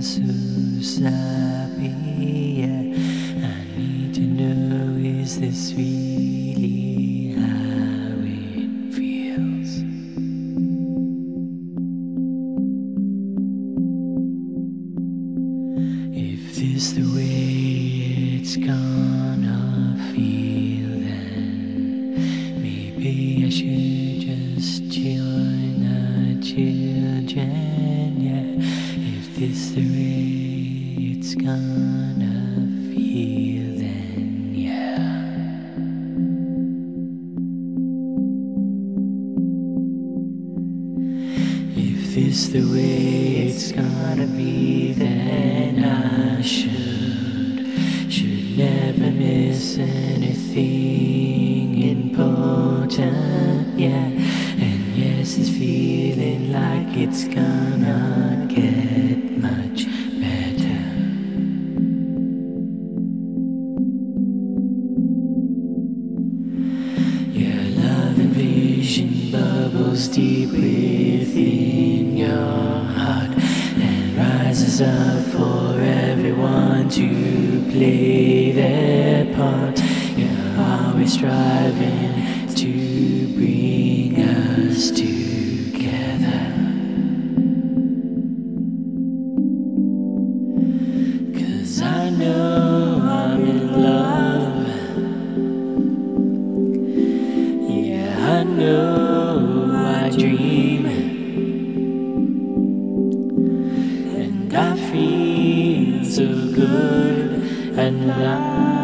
so sloppy, yeah. I need to know, is this really how it feels? If this the way it's gonna feel, then maybe I should just join the children, yeah. If this the way it's gonna feel, then yeah. If this the way it's gonna be, then I should never miss anything important, yeah. And yes, it's feeling like it's gonna get much better. Your love and vision bubbles deep within your heart and rises up for everyone to play their part. You're always striving to bring us together. 'Cause I know I'm in love. Yeah, I know I dream, and I feel so good and alive.